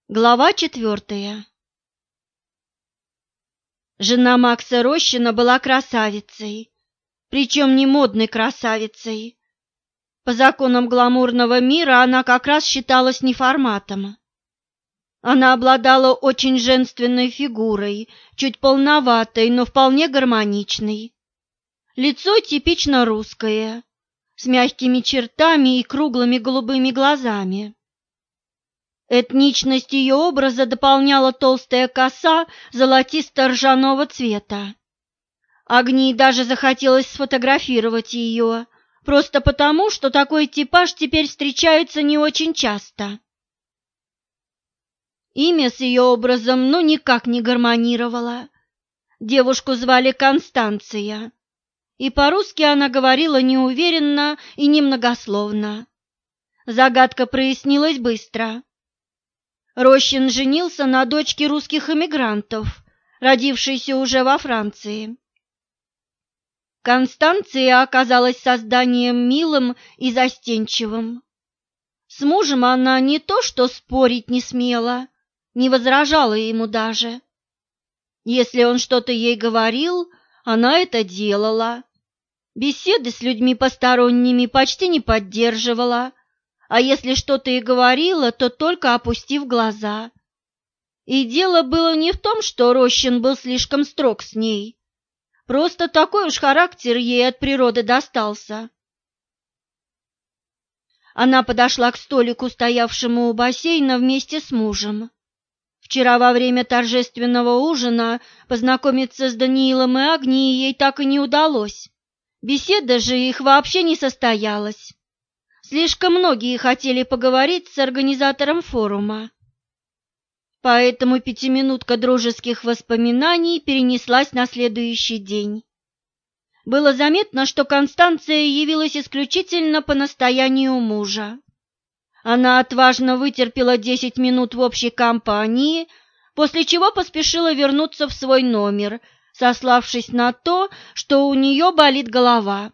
Глава 4. Жена Макса Рощина была красавицей, причем не модной красавицей. По законам гламурного мира она как раз считалась неформатом. Она обладала очень женственной фигурой, чуть полноватой, но вполне гармоничной. Лицо типично русское, с мягкими чертами и круглыми голубыми глазами. Этничность ее образа дополняла толстая коса золотисто-ржаного цвета. Агнии даже захотелось сфотографировать ее, просто потому, что такой типаж теперь встречается не очень часто. Имя с ее образом никак не гармонировало. Девушку звали Констанция, и по-русски она говорила неуверенно и немногословно. Загадка прояснилась быстро. Рощин женился на дочке русских эмигрантов, родившейся уже во Франции. Констанция оказалась созданием милым и застенчивым. С мужем она не то что спорить не смела, не возражала ему даже. Если он что-то ей говорил, она это делала. Беседы с людьми посторонними почти не поддерживала. А если что-то и говорила, то только опустив глаза. И дело было не в том, что Рощин был слишком строг с ней. Просто такой уж характер ей от природы достался. Она подошла к столику, стоявшему у бассейна, вместе с мужем. Вчера во время торжественного ужина познакомиться с Даниилом и Агнией ей так и не удалось. Беседа же их вообще не состоялась. Слишком многие хотели поговорить с организатором форума. Поэтому пятиминутка дружеских воспоминаний перенеслась на следующий день. Было заметно, что Констанция явилась исключительно по настоянию мужа. Она отважно вытерпела 10 минут в общей компании, после чего поспешила вернуться в свой номер, сославшись на то, что у нее болит голова.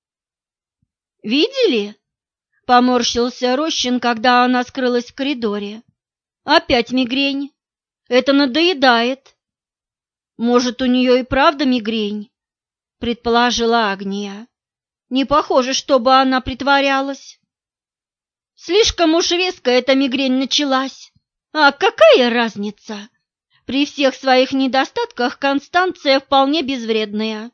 «Видели?» — поморщился Рощин, когда она скрылась в коридоре. «Опять мигрень. Это надоедает». «Может, у нее и правда мигрень?» — предположила Агния. «Не похоже, чтобы она притворялась». «Слишком уж резко эта мигрень началась. А какая разница? При всех своих недостатках Констанция вполне безвредная».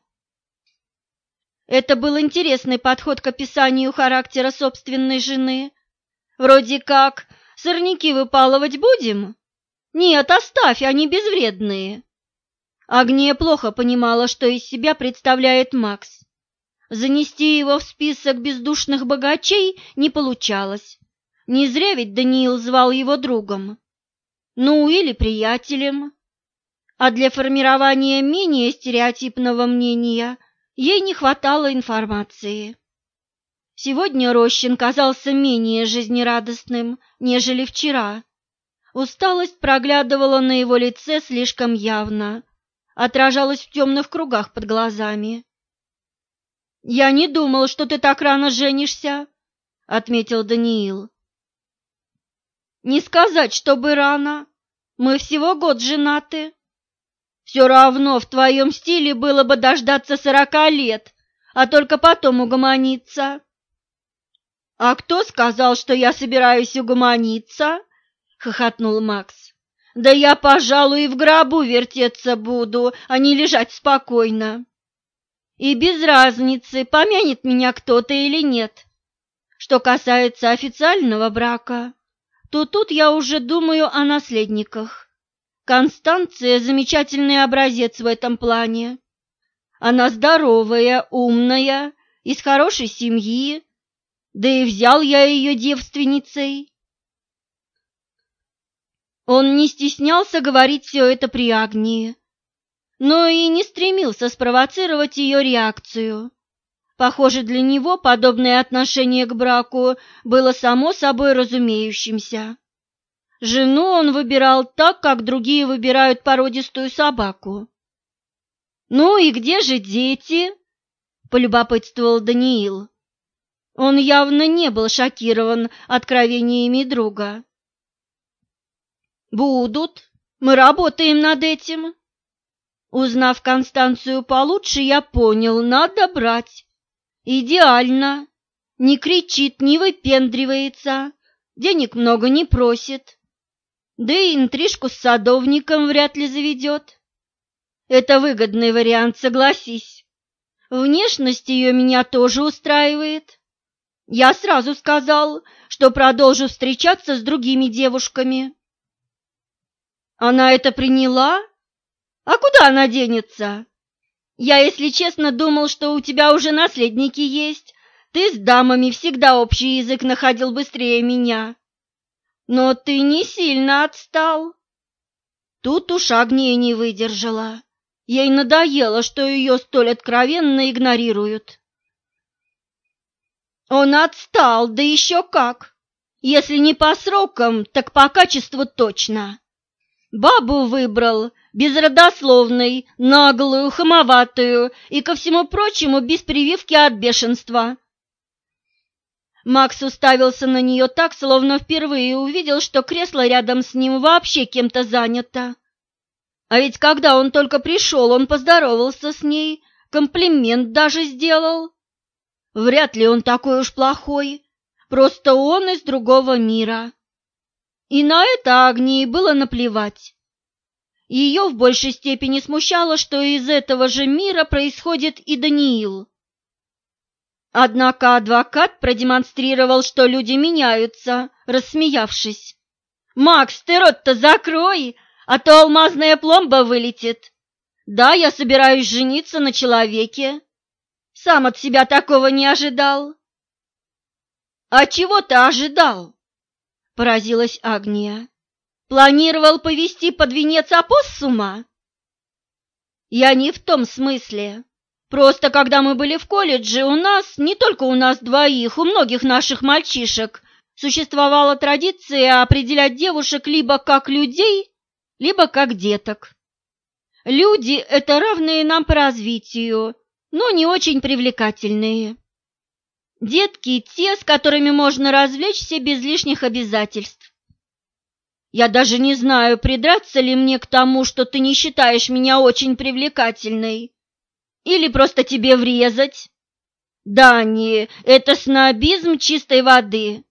Это был интересный подход к описанию характера собственной жены. Вроде как: сорняки выпалывать будем? Нет, оставь, они безвредные. Агния плохо понимала, что из себя представляет Макс. Занести его в список бездушных богачей не получалось. Не зря ведь Даниил звал его другом. Ну, или приятелем. А для формирования менее стереотипного мнения ей не хватало информации. Сегодня Рощин казался менее жизнерадостным, нежели вчера. Усталость проглядывала на его лице слишком явно, отражалась в темных кругах под глазами. «Я не думал, что ты так рано женишься», — отметил Даниил. «Не сказать, чтобы рано. Мы всего год женаты. Все равно в твоем стиле было бы дождаться 40 лет, а только потом угомониться». «А кто сказал, что я собираюсь угомониться?» — хохотнул Макс. «Да я, пожалуй, и в гробу вертеться буду, а не лежать спокойно. И без разницы, помянет меня кто-то или нет. Что касается официального брака, то тут я уже думаю о наследниках. Констанция – замечательный образец в этом плане. Она здоровая, умная, из хорошей семьи, да и взял я ее девственницей». Он не стеснялся говорить все это при Агнии, но и не стремился спровоцировать ее реакцию. Похоже, для него подобное отношение к браку было само собой разумеющимся. Жену он выбирал так, как другие выбирают породистую собаку. «Ну и где же дети?» – полюбопытствовал Даниил. Он явно не был шокирован откровениями друга. Будут. Мы работаем над этим. Узнав Констанцию получше, я понял, надо брать. Идеально. Не кричит, не выпендривается, денег много не просит. Да и интрижку с садовником вряд ли заведет. Это выгодный вариант, согласись. Внешность ее меня тоже устраивает. Я сразу сказал, что продолжу встречаться с другими девушками. Она это приняла? А куда она денется? Я, если честно, думал, что у тебя уже наследники есть. Ты с дамами всегда общий язык находил быстрее меня. Но ты не сильно отстал. Тут уж Агния не выдержала. Ей надоело, что ее столь откровенно игнорируют. Он отстал, да еще как. Если не по срокам, так по качеству точно. Бабу выбрал, безродословной, наглую, хамоватую и, ко всему прочему, без прививки от бешенства. Макс уставился на нее так, словно впервые увидел, что кресло рядом с ним вообще кем-то занято. А ведь когда он только пришел, он поздоровался с ней, комплимент даже сделал. Вряд ли он такой уж плохой, просто он из другого мира. И на это Агнии было наплевать. Ее в большей степени смущало, что из этого же мира происходит и Даниил. Однако адвокат продемонстрировал, что люди меняются, рассмеявшись. «Макс, ты рот-то закрой, а то алмазная пломба вылетит. Да, я собираюсь жениться на человеке. Сам от себя такого не ожидал». «А чего ты ожидал?» – поразилась Агния. «Планировал повести под венец опоссума?» «Я не в том смысле. Просто когда мы были в колледже, у нас, не только у нас двоих, у многих наших мальчишек, существовала традиция определять девушек либо как людей, либо как деток. Люди – это равные нам по развитию, но не очень привлекательные. Детки – те, с которыми можно развлечься без лишних обязательств. Я даже не знаю, придраться ли мне к тому, что ты не считаешь меня очень привлекательной. Или просто тебе врезать? Дани, это снобизм чистой воды.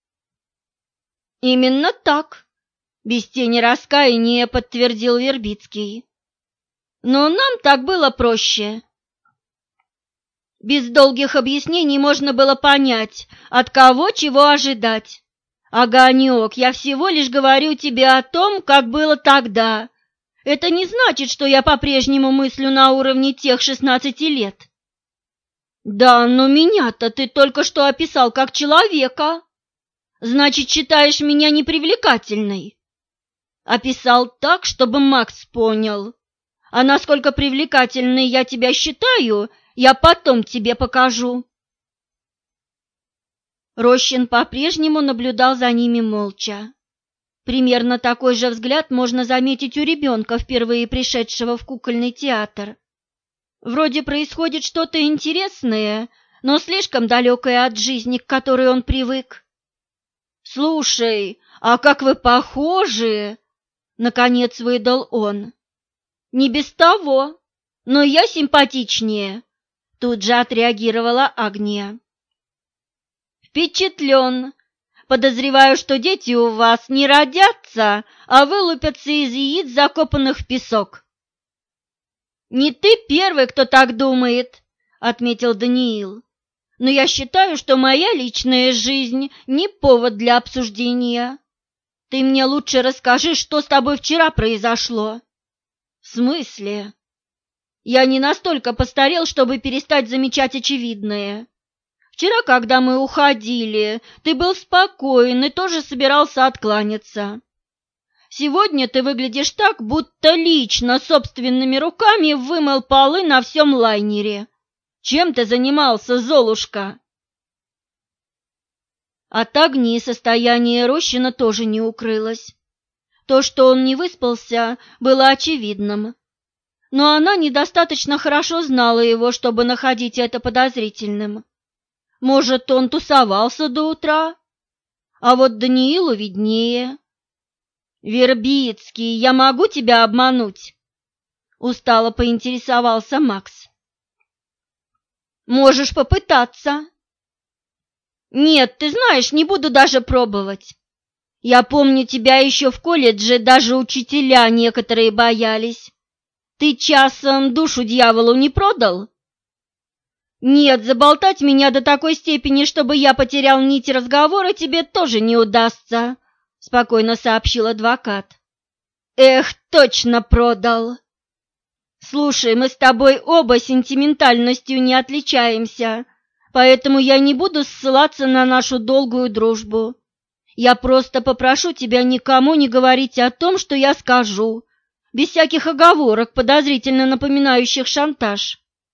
Именно так, без тени раскаяния подтвердил Вербицкий. Но нам так было проще. Без долгих объяснений можно было понять, от кого чего ожидать. Огонек, я всего лишь говорю тебе о том, как было тогда. Это не значит, что я по-прежнему мыслю на уровне тех 16 лет. Да, но меня-то ты только что описал как человека. Значит, считаешь меня непривлекательной. Описал так, чтобы Макс понял. А насколько привлекательной я тебя считаю, я потом тебе покажу. Рощин по-прежнему наблюдал за ними молча. Примерно такой же взгляд можно заметить у ребенка, впервые пришедшего в кукольный театр. Вроде происходит что-то интересное, но слишком далекое от жизни, к которой он привык. «Слушай, а как вы похожи!» — наконец выдал он. «Не без того, но я симпатичнее», — тут же отреагировала Агния. «Впечатлен. Подозреваю, что дети у вас не родятся, а вылупятся из яиц, закопанных в песок». «Не ты первый, кто так думает», — отметил Даниил. «Но я считаю, что моя личная жизнь не повод для обсуждения. Ты мне лучше расскажи, что с тобой вчера произошло». «В смысле?» «Я не настолько постарел, чтобы перестать замечать очевидное. Вчера, когда мы уходили, ты был спокоен и тоже собирался откланяться. Сегодня ты выглядишь так, будто лично собственными руками вымыл полы на всем лайнере. Чем ты занимался, Золушка?» От Агнии состояние Рощина тоже не укрылось. То, что он не выспался, было очевидным. Но она недостаточно хорошо знала его, чтобы находить это подозрительным. Может, он тусовался до утра? А вот Даниилу виднее. «Вербицкий, я могу тебя обмануть?» — устало поинтересовался Макс. «Можешь попытаться». «Нет, ты знаешь, не буду даже пробовать. Я помню тебя еще в колледже, даже учителя некоторые боялись. Ты часом душу дьяволу не продал?» «Нет, заболтать меня до такой степени, чтобы я потерял нить разговора, тебе тоже не удастся», — спокойно сообщил адвокат. «Эх, точно продал. Слушай, мы с тобой оба сентиментальностью не отличаемся, поэтому я не буду ссылаться на нашу долгую дружбу. Я просто попрошу тебя никому не говорить о том, что я скажу, без всяких оговорок, подозрительно напоминающих шантаж».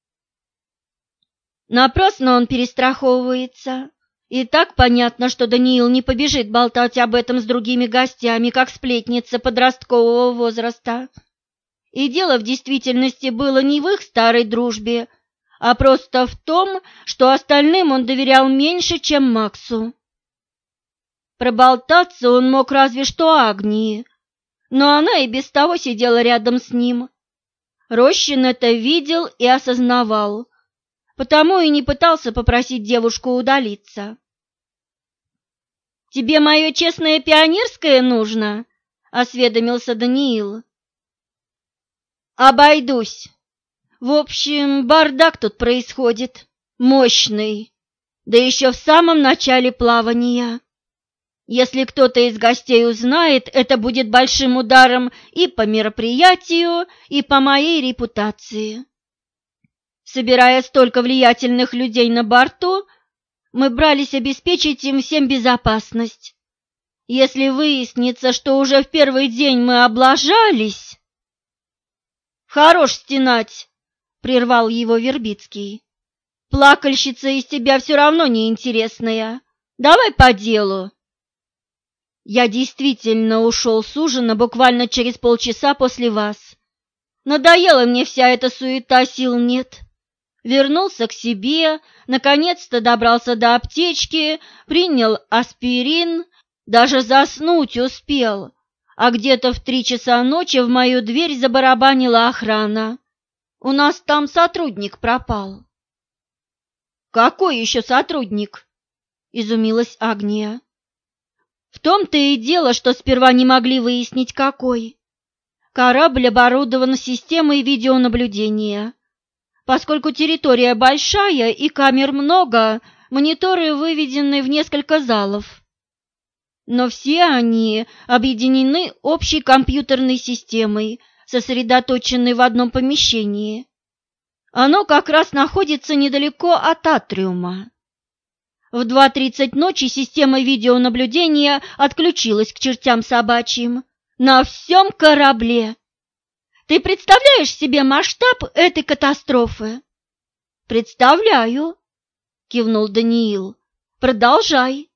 Напрасно он перестраховывается. И так понятно, что Даниил не побежит болтать об этом с другими гостями, как сплетница подросткового возраста. И дело в действительности было не в их старой дружбе, а просто в том, что остальным он доверял меньше, чем Максу. Проболтаться он мог разве что Агнии, но она и без того сидела рядом с ним. Рощин это видел и осознавал, потому и не пытался попросить девушку удалиться. «Тебе мое честное пионерское нужно?» — осведомился Даниил. «Обойдусь. В общем, бардак тут происходит. Мощный. Да еще в самом начале плавания. Если кто-то из гостей узнает, это будет большим ударом и по мероприятию, и по моей репутации. Собирая столько влиятельных людей на борту, мы брались обеспечить им всем безопасность. Если выяснится, что уже в первый день мы облажались...» «Хорош стенать!» — прервал его Вербицкий. «Плакальщица из тебя все равно неинтересная. Давай по делу». «Я действительно ушел с ужина буквально через полчаса после вас. Надоела мне вся эта суета, сил нет. Вернулся к себе, наконец-то добрался до аптечки, принял аспирин, даже заснуть успел, а где-то в 3 часа ночи в мою дверь забарабанила охрана. У нас там сотрудник пропал». «Какой еще сотрудник?» – изумилась Агния. «В том-то и дело, что сперва не могли выяснить, какой. Корабль оборудован системой видеонаблюдения. Поскольку территория большая и камер много, мониторы выведены в несколько залов. Но все они объединены общей компьютерной системой, сосредоточенной в одном помещении. Оно как раз находится недалеко от атриума. В 2:30 ночи система видеонаблюдения отключилась к чертям собачьим на всем корабле. Ты представляешь себе масштаб этой катастрофы?» «Представляю», — кивнул Даниил. «Продолжай».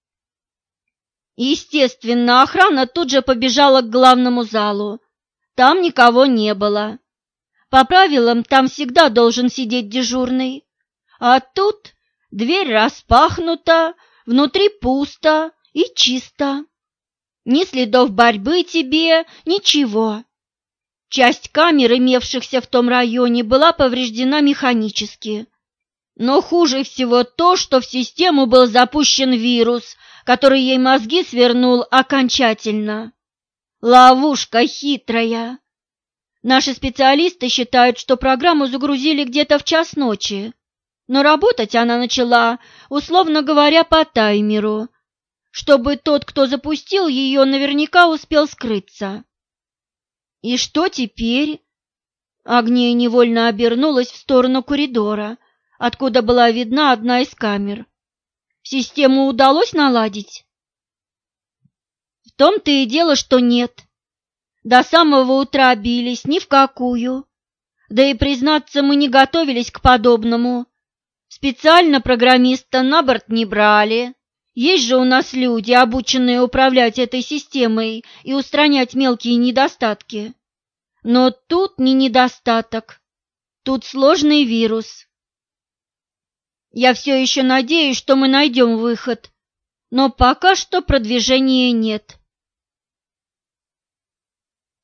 Естественно, охрана тут же побежала к главному залу. Там никого не было. По правилам, там всегда должен сидеть дежурный. А тут дверь распахнута, внутри пусто и чисто. Ни следов борьбы тебе, ничего. Часть камер, имевшихся в том районе, была повреждена механически. Но хуже всего то, что в систему был запущен вирус, который ей мозги свернул окончательно. Ловушка хитрая. Наши специалисты считают, что программу загрузили где-то в 1:00 ночи, но работать она начала, условно говоря, по таймеру, чтобы тот, кто запустил ее, наверняка успел скрыться. «И что теперь?» Агния невольно обернулась в сторону коридора, откуда была видна одна из камер. «Систему удалось наладить?» «В том-то и дело, что нет. До самого утра бились ни в какую. Да и, признаться, мы не готовились к подобному. Специально программиста на борт не брали. Есть же у нас люди, обученные управлять этой системой и устранять мелкие недостатки. Но тут не недостаток, тут сложный вирус. Я все еще надеюсь, что мы найдем выход, но пока что продвижения нет».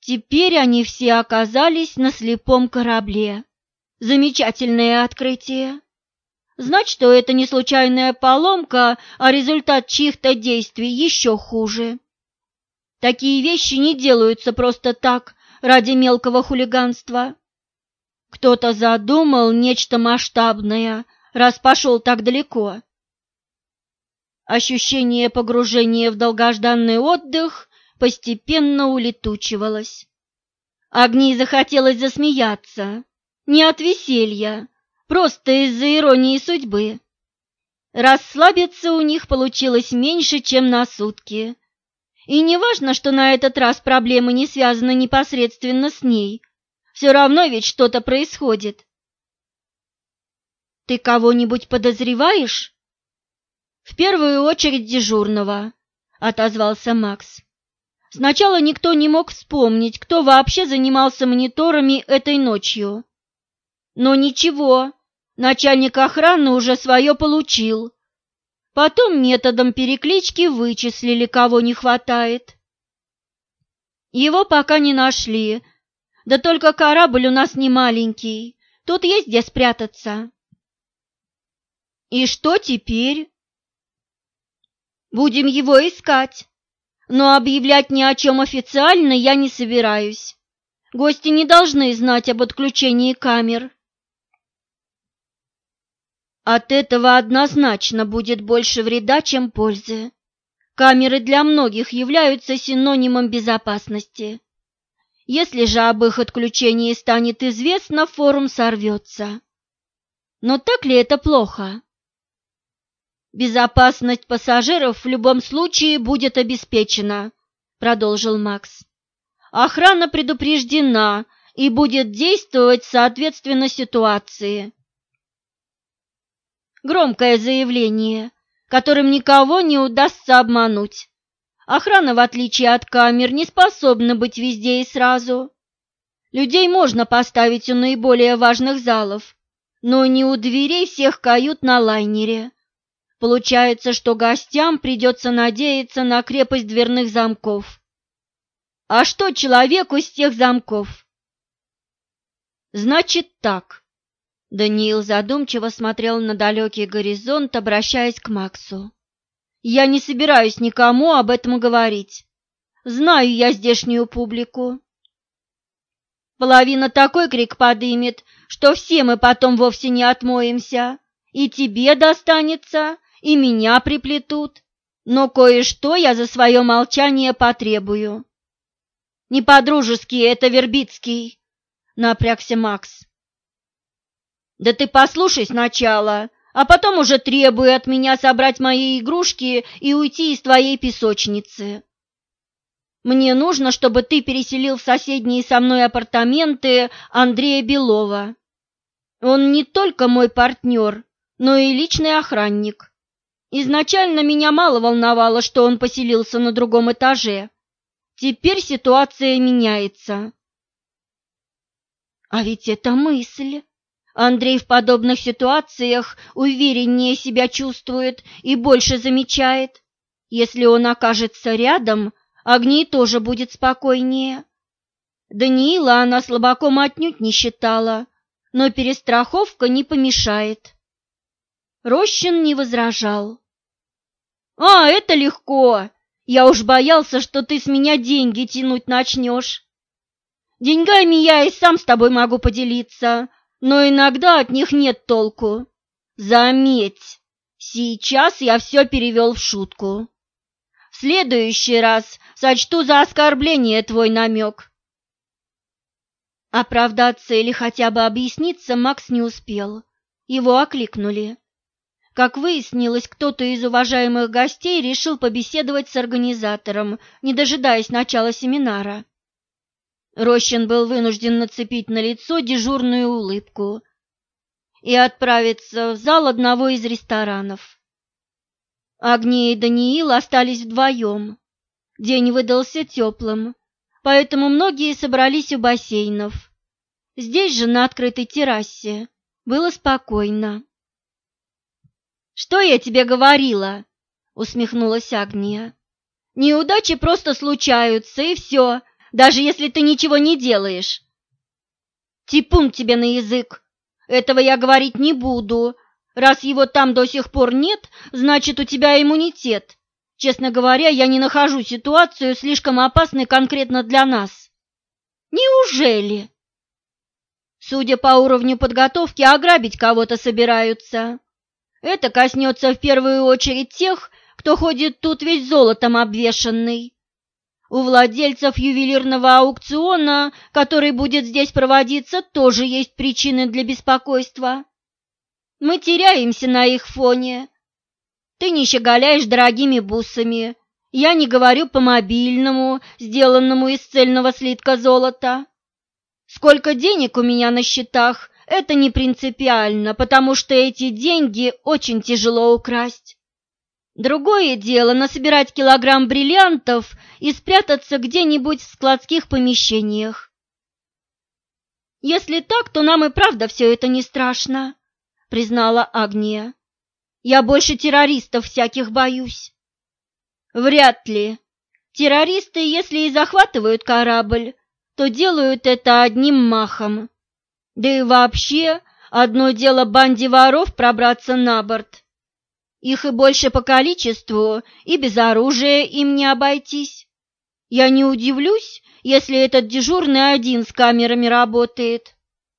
Теперь они все оказались на слепом корабле. Замечательное открытие. Знать, что это не случайная поломка, а результат чьих-то действий, еще хуже. Такие вещи не делаются просто так, ради мелкого хулиганства. Кто-то задумал нечто масштабное, раз пошел так далеко. Ощущение погружения в долгожданный отдых постепенно улетучивалось. Агнии захотелось засмеяться, не от веселья, просто из-за иронии судьбы. Расслабиться у них получилось меньше, чем на сутки. И не важно, что на этот раз проблемы не связаны непосредственно с ней, все равно ведь что-то происходит. «Ты кого-нибудь подозреваешь?» «В первую очередь дежурного», — отозвался Макс. Сначала никто не мог вспомнить, кто вообще занимался мониторами этой ночью. Но ничего, начальник охраны уже свое получил. Потом методом переклички вычислили, кого не хватает. Его пока не нашли, да только корабль у нас не маленький, тут есть где спрятаться. И что теперь? Будем его искать. Но объявлять ни о чем официально я не собираюсь. Гости не должны знать об отключении камер. От этого однозначно будет больше вреда, чем пользы. Камеры для многих являются синонимом безопасности. Если же об их отключении станет известно, форум сорвется. Но так ли это плохо? «Безопасность пассажиров в любом случае будет обеспечена», — продолжил Макс. «Охрана предупреждена и будет действовать соответственно ситуации». Громкое заявление, которым никого не удастся обмануть. Охрана, в отличие от камер, не способна быть везде и сразу. Людей можно поставить у наиболее важных залов, но не у дверей всех кают на лайнере. Получается, что гостям придется надеяться на крепость дверных замков. А что человеку с тех замков? Значит так. Даниил задумчиво смотрел на далекий горизонт, обращаясь к Максу. Я не собираюсь никому об этом говорить. Знаю я здешнюю публику. Половина такой крик подымет, что все мы потом вовсе не отмоемся. И тебе достанется, и меня приплетут, но кое-что я за свое молчание потребую. Не по-дружески это, Вербицкий, напрягся Макс. Да ты послушай сначала, а потом уже требуй от меня собрать мои игрушки и уйти из твоей песочницы. Мне нужно, чтобы ты переселил в соседние со мной апартаменты Андрея Белова. Он не только мой партнер, но и личный охранник. Изначально меня мало волновало, что он поселился на другом этаже. Теперь ситуация меняется. А ведь это мысль. Андрей в подобных ситуациях увереннее себя чувствует и больше замечает. Если он окажется рядом, Агнии тоже будет спокойнее. Даниила она слабаком отнюдь не считала, но перестраховка не помешает. Рощин не возражал. «А, это легко! Я уж боялся, что ты с меня деньги тянуть начнешь. Деньгами я и сам с тобой могу поделиться, но иногда от них нет толку. Заметь, сейчас я все перевел в шутку. В следующий раз сочту за оскорбление твой намек». Оправдаться или хотя бы объясниться Макс не успел. Его окликнули. Как выяснилось, кто-то из уважаемых гостей решил побеседовать с организатором, не дожидаясь начала семинара. Рощин был вынужден нацепить на лицо дежурную улыбку и отправиться в зал одного из ресторанов. Агния и Даниил остались вдвоем. День выдался теплым, поэтому многие собрались у бассейнов. Здесь же, на открытой террасе, было спокойно. «Что я тебе говорила?» — усмехнулась Агния. «Неудачи просто случаются, и все. даже если ты ничего не делаешь. Типун тебе на язык. Этого я говорить не буду. Раз его там до сих пор нет, значит, у тебя иммунитет. Честно говоря, я не нахожу ситуацию слишком опасной конкретно для нас. Неужели? Судя по уровню подготовки, ограбить кого-то собираются. Это коснется в первую очередь тех, кто ходит тут весь золотом обвешанный. У владельцев ювелирного аукциона, который будет здесь проводиться, тоже есть причины для беспокойства. Мы теряемся на их фоне. Ты не щеголяешь дорогими бусами. Я не говорю по мобильному, сделанному из цельного слитка золота. Сколько денег у меня на счетах, это не принципиально, потому что эти деньги очень тяжело украсть. Другое дело насобирать килограмм бриллиантов и спрятаться где-нибудь в складских помещениях. Если так, то нам и правда все это не страшно, признала Агния. Я больше террористов всяких боюсь. Вряд ли. Террористы, если и захватывают корабль, то делают это одним махом. Да и вообще, одно дело банде воров пробраться на борт. Их и больше по количеству, и без оружия им не обойтись. Я не удивлюсь, если этот дежурный один с камерами работает.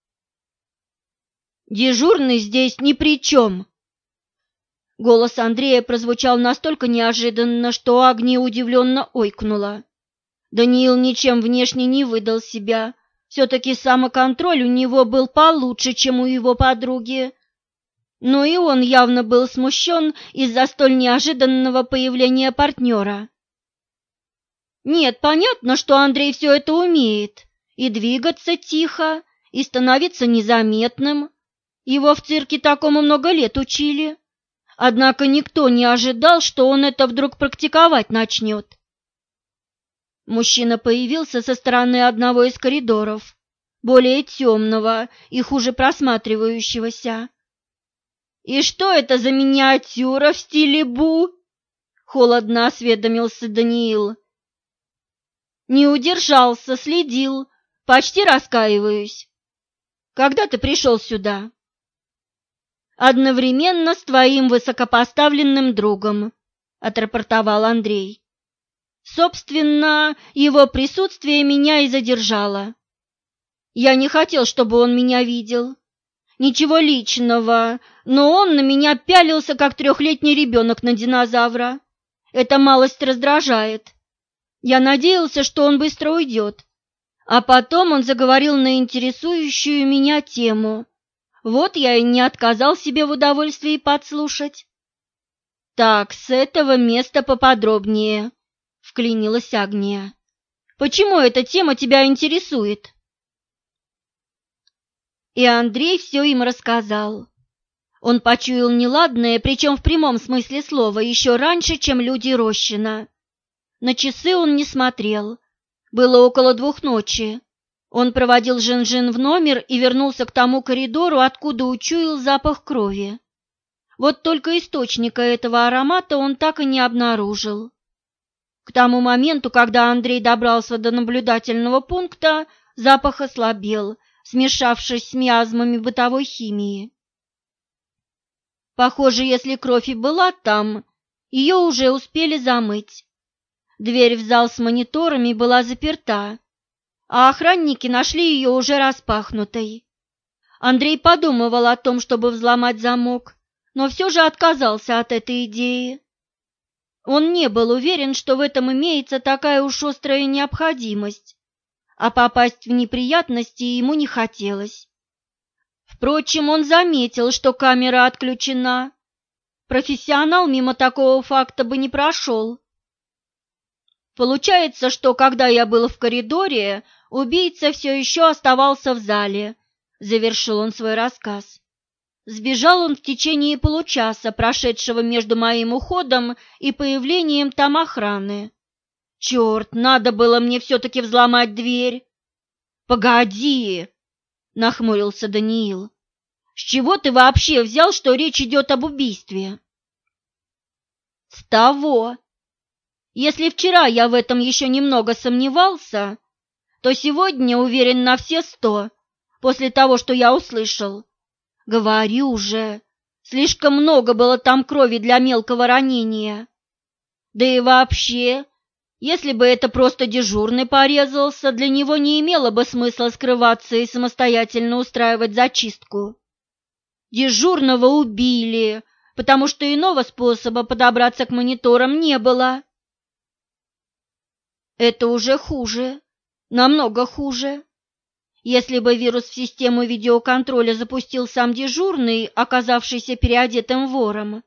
Дежурный здесь ни при чем. Голос Андрея прозвучал настолько неожиданно, что Агния удивленно ойкнула. Даниил ничем внешне не выдал себя. Все-таки самоконтроль у него был получше, чем у его подруги. Но и он явно был смущен из-за столь неожиданного появления партнера. Нет, понятно, что Андрей все это умеет. И двигаться тихо, и становиться незаметным. Его в цирке такому много лет учили. Однако никто не ожидал, что он это вдруг практиковать начнет. Мужчина появился со стороны одного из коридоров, более темного и хуже просматривающегося. «И что это за миниатюра в стиле Бу?» — холодно осведомился Даниил. «Не удержался, следил, почти раскаиваюсь. Когда ты пришел сюда?» «Одновременно с твоим высокопоставленным другом», — отрапортовал Андрей. «Собственно, его присутствие меня и задержало. Я не хотел, чтобы он меня видел. Ничего личного, но он на меня пялился, как 3-летний ребенок на динозавра. Это малость раздражает. Я надеялся, что он быстро уйдет. А потом он заговорил на интересующую меня тему. Вот я и не отказал себе в удовольствии подслушать». «Так, с этого места поподробнее», — вклинилась Агния. «Почему эта тема тебя интересует?» И Андрей все им рассказал. Он почуял неладное, причем в прямом смысле слова, еще раньше, чем люди Рощина. На часы он не смотрел. Было около 2 ночи. Он проводил Жин-Жин в номер и вернулся к тому коридору, откуда учуял запах крови. Вот только источника этого аромата он так и не обнаружил. К тому моменту, когда Андрей добрался до наблюдательного пункта, запах ослабел, смешавшись с миазмами бытовой химии. Похоже, если кровь и была там, ее уже успели замыть. Дверь в зал с мониторами была заперта, а охранники нашли ее уже распахнутой. Андрей подумывал о том, чтобы взломать замок, но все же отказался от этой идеи. Он не был уверен, что в этом имеется такая уж острая необходимость, а попасть в неприятности ему не хотелось. Впрочем, он заметил, что камера отключена. Профессионал мимо такого факта бы не прошел. Получается, что когда я был в коридоре, убийца все еще оставался в зале, завершил он свой рассказ. Сбежал он в течение получаса, прошедшего между моим уходом и появлением там охраны. Черт, надо было мне все-таки взломать дверь. Погоди, нахмурился Даниил. С чего ты вообще взял, что речь идет об убийстве? С того. Если вчера я в этом еще немного сомневался, то сегодня уверен на все 100, после того, что я услышал. Говорю же, слишком много было там крови для мелкого ранения. Да и вообще, если бы это просто дежурный порезался, для него не имело бы смысла скрываться и самостоятельно устраивать зачистку. Дежурного убили, потому что иного способа подобраться к мониторам не было. Это уже хуже, намного хуже. Если бы вирус в систему видеоконтроля запустил сам дежурный, оказавшийся переодетым вором,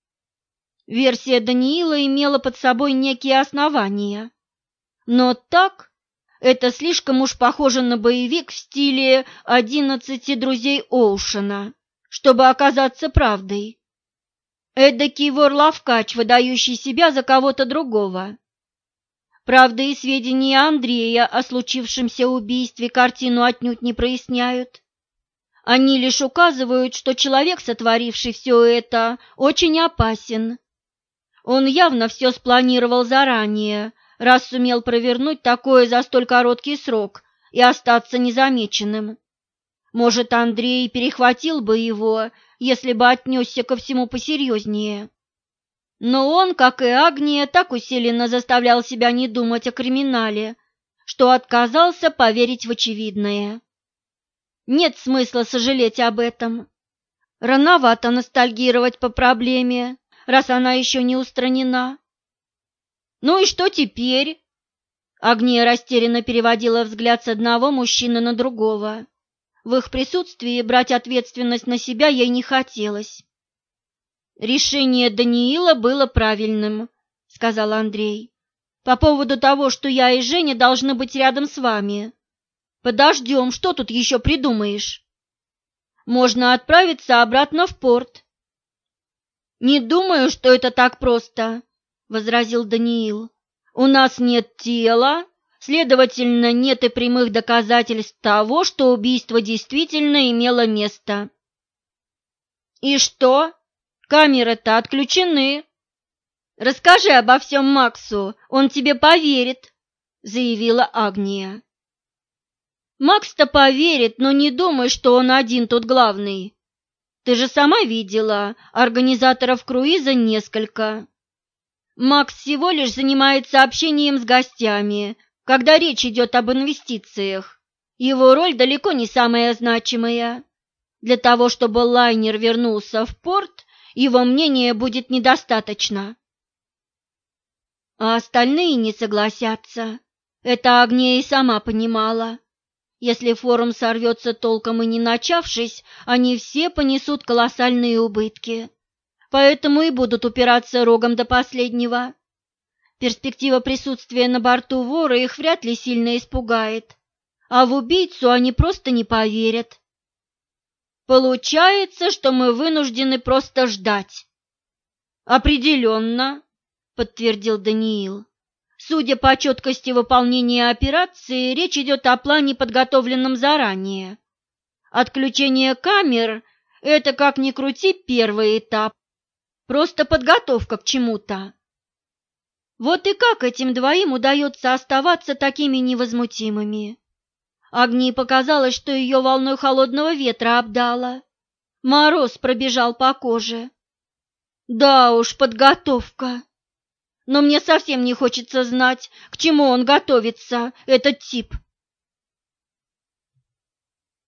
версия Даниила имела под собой некие основания. Но так, это слишком уж похоже на боевик в стиле «11 друзей Оушена», чтобы оказаться правдой. Эдакий вор-ловкач, выдающий себя за кого-то другого. Правда, и сведения Андрея о случившемся убийстве картину отнюдь не проясняют. Они лишь указывают, что человек, сотворивший все это, очень опасен. Он явно все спланировал заранее, раз сумел провернуть такое за столь короткий срок и остаться незамеченным. Может, Андрей перехватил бы его, если бы отнесся ко всему посерьезнее. Но он, как и Агния, так усиленно заставлял себя не думать о криминале, что отказался поверить в очевидное. Нет смысла сожалеть об этом. Рановато ностальгировать по проблеме, раз она еще не устранена. «Ну и что теперь?» Агния растерянно переводила взгляд с одного мужчины на другого. В их присутствии брать ответственность на себя ей не хотелось. «Решение Даниила было правильным», — сказал Андрей. «По поводу того, что я и Женя должны быть рядом с вами. Подождем, что тут еще придумаешь? Можно отправиться обратно в порт». «Не думаю, что это так просто», — возразил Даниил. «У нас нет тела, следовательно, нет и прямых доказательств того, что убийство действительно имело место». «И что? Камеры-то отключены. Расскажи обо всем Максу, он тебе поверит», — заявила Агния. «Макс-то поверит, но не думай, что он один тут главный. Ты же сама видела, организаторов круиза несколько. Макс всего лишь занимается общением с гостями, когда речь идет об инвестициях. Его роль далеко не самая значимая. Для того, чтобы лайнер вернулся в порт, его мнение будет недостаточно». А остальные не согласятся. Это Агния и сама понимала. Если форум сорвется толком и не начавшись, они все понесут колоссальные убытки. Поэтому и будут упираться рогом до последнего. Перспектива присутствия на борту вора их вряд ли сильно испугает, а в убийцу они просто не поверят. Получается, что мы вынуждены просто ждать. «Определенно», — подтвердил Даниил. «Судя по четкости выполнения операции, речь идет о плане, подготовленном заранее. Отключение камер — это, как ни крути, первый этап, просто подготовка к чему-то. Вот и как этим двоим удается оставаться такими невозмутимыми?» Агнии показалось, что ее волной холодного ветра обдало. Мороз пробежал по коже. «Да уж, подготовка. Но мне совсем не хочется знать, к чему он готовится, этот тип.